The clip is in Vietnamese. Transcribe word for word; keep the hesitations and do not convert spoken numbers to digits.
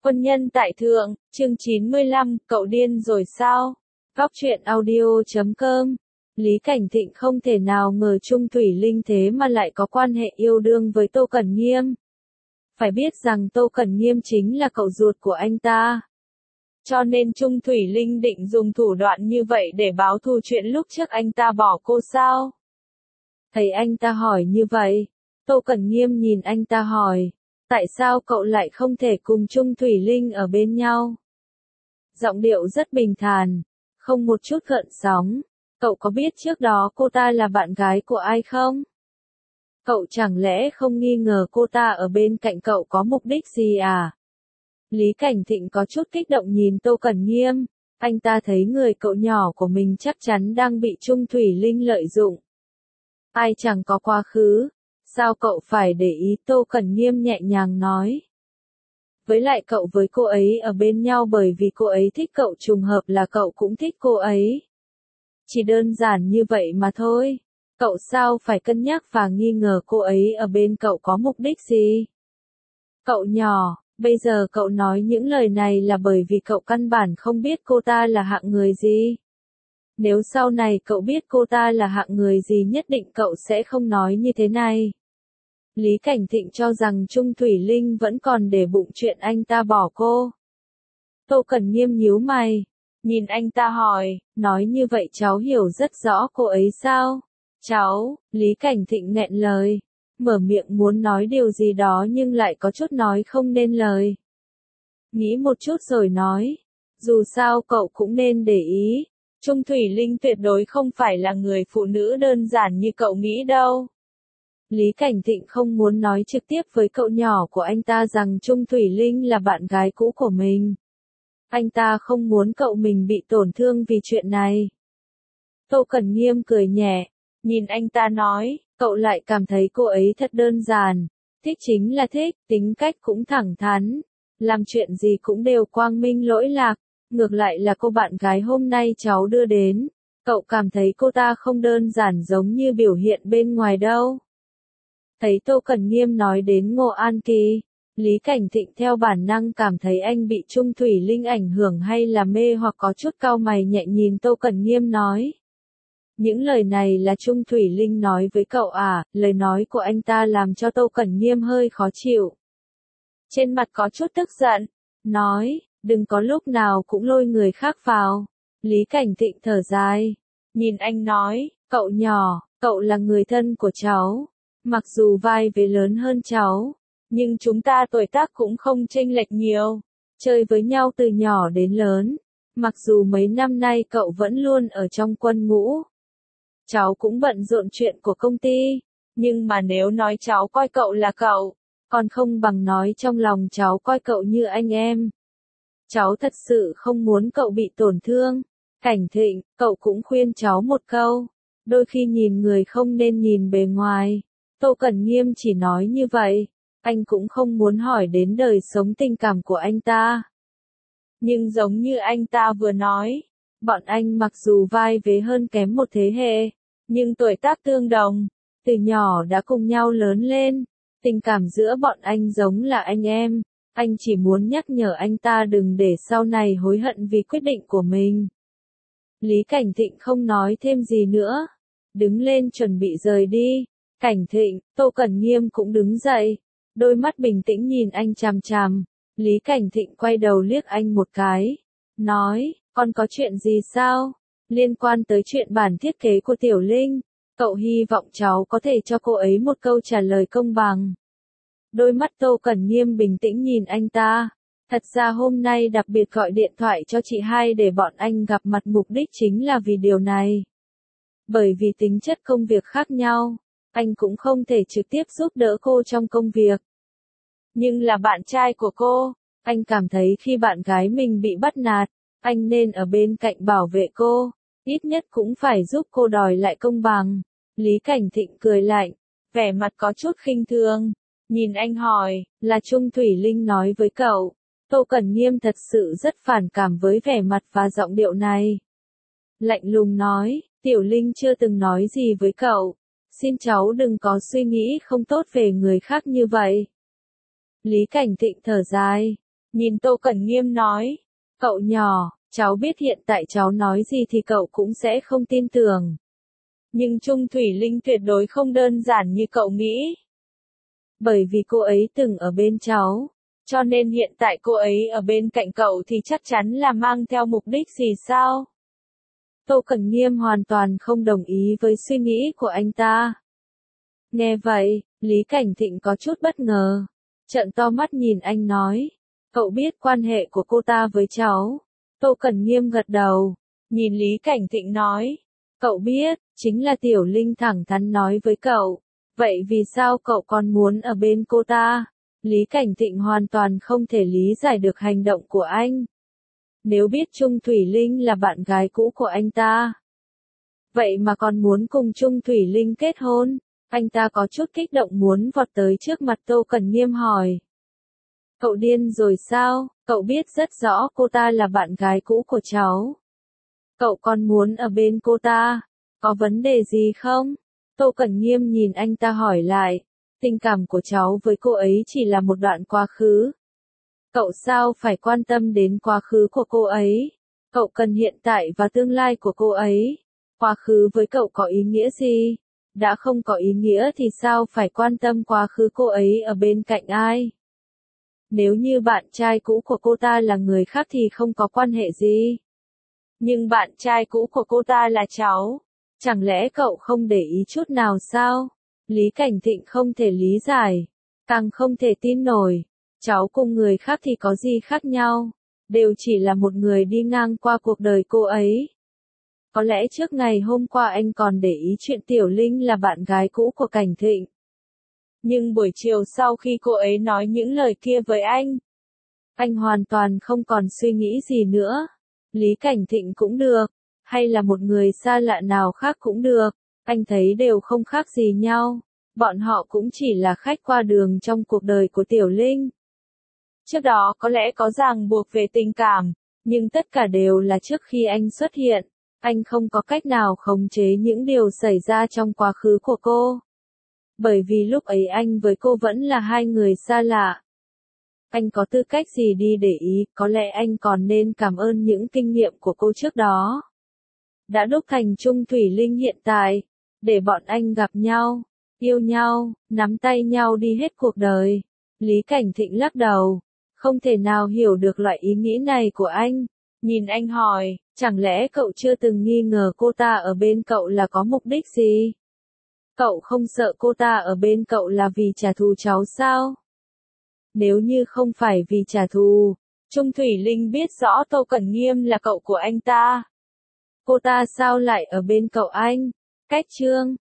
Quân nhân tại thượng, chương chín mươi lăm, cậu điên rồi sao? Góc truyện audio chấm com. Lý Cảnh Thịnh không thể nào ngờ Trung Thủy Linh thế mà lại có quan hệ yêu đương với Tô Cẩn Nghiêm. Phải biết rằng Tô Cẩn Nghiêm chính là cậu ruột của anh ta. Cho nên Trung Thủy Linh định dùng thủ đoạn như vậy để báo thù chuyện lúc trước anh ta bỏ cô sao? Thấy anh ta hỏi như vậy, Tô Cẩn Nghiêm nhìn anh ta hỏi, tại sao cậu lại không thể cùng Trung Thủy Linh ở bên nhau? Giọng điệu rất bình thản, không một chút gợn sóng. Cậu có biết trước đó cô ta là bạn gái của ai không? Cậu chẳng lẽ không nghi ngờ cô ta ở bên cạnh cậu có mục đích gì à? Lý Cảnh Thịnh có chút kích động nhìn Tô Cẩn Nghiêm, anh ta thấy người cậu nhỏ của mình chắc chắn đang bị Trung Thủy Linh lợi dụng. Ai chẳng có quá khứ, sao cậu phải để ý? Tô Cẩn Nghiêm nhẹ nhàng nói. Với lại cậu với cô ấy ở bên nhau bởi vì cô ấy thích cậu, trùng hợp là cậu cũng thích cô ấy. Chỉ đơn giản như vậy mà thôi. Cậu sao phải cân nhắc và nghi ngờ cô ấy ở bên cậu có mục đích gì? Cậu nhỏ, bây giờ cậu nói những lời này là bởi vì cậu căn bản không biết cô ta là hạng người gì. Nếu sau này cậu biết cô ta là hạng người gì nhất định cậu sẽ không nói như thế này. Lý Cảnh Thịnh cho rằng Trung Thủy Linh vẫn còn để bụng chuyện anh ta bỏ cô. Tô Cẩn Nghiêm nhíu mày, nhìn anh ta hỏi, nói như vậy cháu hiểu rất rõ cô ấy sao? Cháu, Lý Cảnh Thịnh nghẹn lời, mở miệng muốn nói điều gì đó nhưng lại có chút nói không nên lời. Nghĩ một chút rồi nói, dù sao cậu cũng nên để ý, Trung Thủy Linh tuyệt đối không phải là người phụ nữ đơn giản như cậu nghĩ đâu. Lý Cảnh Thịnh không muốn nói trực tiếp với cậu nhỏ của anh ta rằng Trung Thủy Linh là bạn gái cũ của mình. Anh ta không muốn cậu mình bị tổn thương vì chuyện này. Tô Cẩn Nghiêm cười nhẹ, nhìn anh ta nói, cậu lại cảm thấy cô ấy thật đơn giản, thích chính là thích, tính cách cũng thẳng thắn, làm chuyện gì cũng đều quang minh lỗi lạc, ngược lại là cô bạn gái hôm nay cháu đưa đến, cậu cảm thấy cô ta không đơn giản giống như biểu hiện bên ngoài đâu. Thấy Tô Cẩn Nghiêm nói đến Ngô An Kỳ, Lý Cảnh Thịnh theo bản năng cảm thấy anh bị Trung Thủy Linh ảnh hưởng hay là mê hoặc có chút cau mày nhẹ nhìn Tô Cẩn Nghiêm nói. Những lời này là Trung Thủy Linh nói với cậu à? Lời nói của anh ta làm cho Tô Cẩn Nghiêm hơi khó chịu. Trên mặt có chút tức giận, nói, đừng có lúc nào cũng lôi người khác vào. Lý Cảnh Thịnh thở dài, nhìn anh nói, cậu nhỏ, cậu là người thân của cháu. Mặc dù vai vế lớn hơn cháu, nhưng chúng ta tuổi tác cũng không chênh lệch nhiều, chơi với nhau từ nhỏ đến lớn. Mặc dù mấy năm nay cậu vẫn luôn ở trong quân ngũ, cháu cũng bận rộn chuyện của công ty, nhưng mà nếu nói cháu coi cậu là cậu, còn không bằng nói trong lòng cháu coi cậu như anh em. Cháu thật sự không muốn cậu bị tổn thương. Cảnh Thịnh, cậu cũng khuyên cháu một câu, đôi khi nhìn người không nên nhìn bề ngoài. Tô Cẩn Nghiêm chỉ nói như vậy, anh cũng không muốn hỏi đến đời sống tình cảm của anh ta. Nhưng giống như anh ta vừa nói, bọn anh mặc dù vai vế hơn kém một thế hệ, nhưng tuổi tác tương đồng, từ nhỏ đã cùng nhau lớn lên, tình cảm giữa bọn anh giống là anh em, anh chỉ muốn nhắc nhở anh ta đừng để sau này hối hận vì quyết định của mình. Lý Cảnh Thịnh không nói thêm gì nữa, đứng lên chuẩn bị rời đi. Cảnh Thịnh, Tô Cẩn Nghiêm cũng đứng dậy, đôi mắt bình tĩnh nhìn anh chằm chằm. Lý Cảnh Thịnh quay đầu liếc anh một cái, nói, con có chuyện gì sao? Liên quan tới chuyện bản thiết kế của Tiểu Linh, cậu hy vọng cháu có thể cho cô ấy một câu trả lời công bằng. Đôi mắt Tô Cẩn Nghiêm bình tĩnh nhìn anh ta, thật ra hôm nay đặc biệt gọi điện thoại cho chị hai để bọn anh gặp mặt mục đích chính là vì điều này. Bởi vì tính chất công việc khác nhau, anh cũng không thể trực tiếp giúp đỡ cô trong công việc. Nhưng là bạn trai của cô, anh cảm thấy khi bạn gái mình bị bắt nạt, anh nên ở bên cạnh bảo vệ cô, ít nhất cũng phải giúp cô đòi lại công bằng. Lý Cảnh Thịnh cười lạnh, vẻ mặt có chút khinh thường, nhìn anh hỏi, là Trung Thủy Linh nói với cậu? Tô Cẩn Nghiêm thật sự rất phản cảm với vẻ mặt và giọng điệu này. Lạnh lùng nói, Tiểu Linh chưa từng nói gì với cậu. Xin cháu đừng có suy nghĩ không tốt về người khác như vậy. Lý Cảnh Thịnh thở dài, Nhìn Tô Cẩn Nghiêm nói, cậu nhỏ, cháu biết hiện tại cháu nói gì thì cậu cũng sẽ không tin tưởng. Nhưng Trung Thủy Linh tuyệt đối không đơn giản như cậu nghĩ. Bởi vì cô ấy từng ở bên cháu, cho nên hiện tại cô ấy ở bên cạnh cậu thì chắc chắn là mang theo mục đích gì sao? Tô Cẩn Nghiêm hoàn toàn không đồng ý với suy nghĩ của anh ta. Nghe vậy, Lý Cảnh Thịnh có chút bất ngờ. Trợn to mắt nhìn anh nói, cậu biết quan hệ của cô ta với cháu. Tô Cẩn Nghiêm gật đầu, nhìn Lý Cảnh Thịnh nói, cậu biết, chính là Tiểu Linh thẳng thắn nói với cậu. Vậy vì sao cậu còn muốn ở bên cô ta? Lý Cảnh Thịnh hoàn toàn không thể lý giải được hành động của anh. Nếu biết Trung Thủy Linh là bạn gái cũ của anh ta, vậy mà còn muốn cùng Trung Thủy Linh kết hôn, anh ta có chút kích động muốn vọt tới trước mặt Tô Cẩn Nghiêm hỏi. Cậu điên rồi sao? Cậu biết rất rõ cô ta là bạn gái cũ của cháu. Cậu còn muốn ở bên cô ta, có vấn đề gì không? Tô Cẩn Nghiêm nhìn anh ta hỏi lại, tình cảm của cháu với cô ấy chỉ là một đoạn quá khứ. Cậu sao phải quan tâm đến quá khứ của cô ấy? Cậu cần hiện tại và tương lai của cô ấy. Quá khứ với cậu có ý nghĩa gì? Đã không có ý nghĩa thì sao phải quan tâm quá khứ cô ấy ở bên cạnh ai? Nếu như bạn trai cũ của cô ta là người khác thì không có quan hệ gì. Nhưng bạn trai cũ của cô ta là cháu. Chẳng lẽ cậu không để ý chút nào sao? Lý Cảnh Thịnh không thể lý giải. Càng không thể tin nổi. Cháu cùng người khác thì có gì khác nhau. Đều chỉ là một người đi ngang qua cuộc đời cô ấy. Có lẽ trước ngày hôm qua anh còn để ý chuyện Tiểu Linh là bạn gái cũ của Cảnh Thịnh. Nhưng buổi chiều sau khi cô ấy nói những lời kia với anh, anh hoàn toàn không còn suy nghĩ gì nữa. Lý Cảnh Thịnh cũng được, hay là một người xa lạ nào khác cũng được, anh thấy đều không khác gì nhau. Bọn họ cũng chỉ là khách qua đường trong cuộc đời của Tiểu Linh. Trước đó có lẽ có ràng buộc về tình cảm, nhưng tất cả đều là trước khi anh xuất hiện. Anh không có cách nào khống chế những điều xảy ra trong quá khứ của cô. Bởi vì lúc ấy anh với cô vẫn là hai người xa lạ. Anh có tư cách gì đi để ý, có lẽ anh còn nên cảm ơn những kinh nghiệm của cô trước đó. Đã đúc thành Trung Thủy Linh hiện tại, để bọn anh gặp nhau, yêu nhau, nắm tay nhau đi hết cuộc đời. Lý Cảnh Thịnh lắc đầu, không thể nào hiểu được loại ý nghĩ này của anh. Nhìn anh hỏi, chẳng lẽ cậu chưa từng nghi ngờ cô ta ở bên cậu là có mục đích gì? Cậu không sợ cô ta ở bên cậu là vì trả thù cháu sao? Nếu như không phải vì trả thù, Trung Thủy Linh biết rõ Tô Cẩn Nghiêm là cậu của anh ta. Cô ta sao lại ở bên cậu anh? Cách chương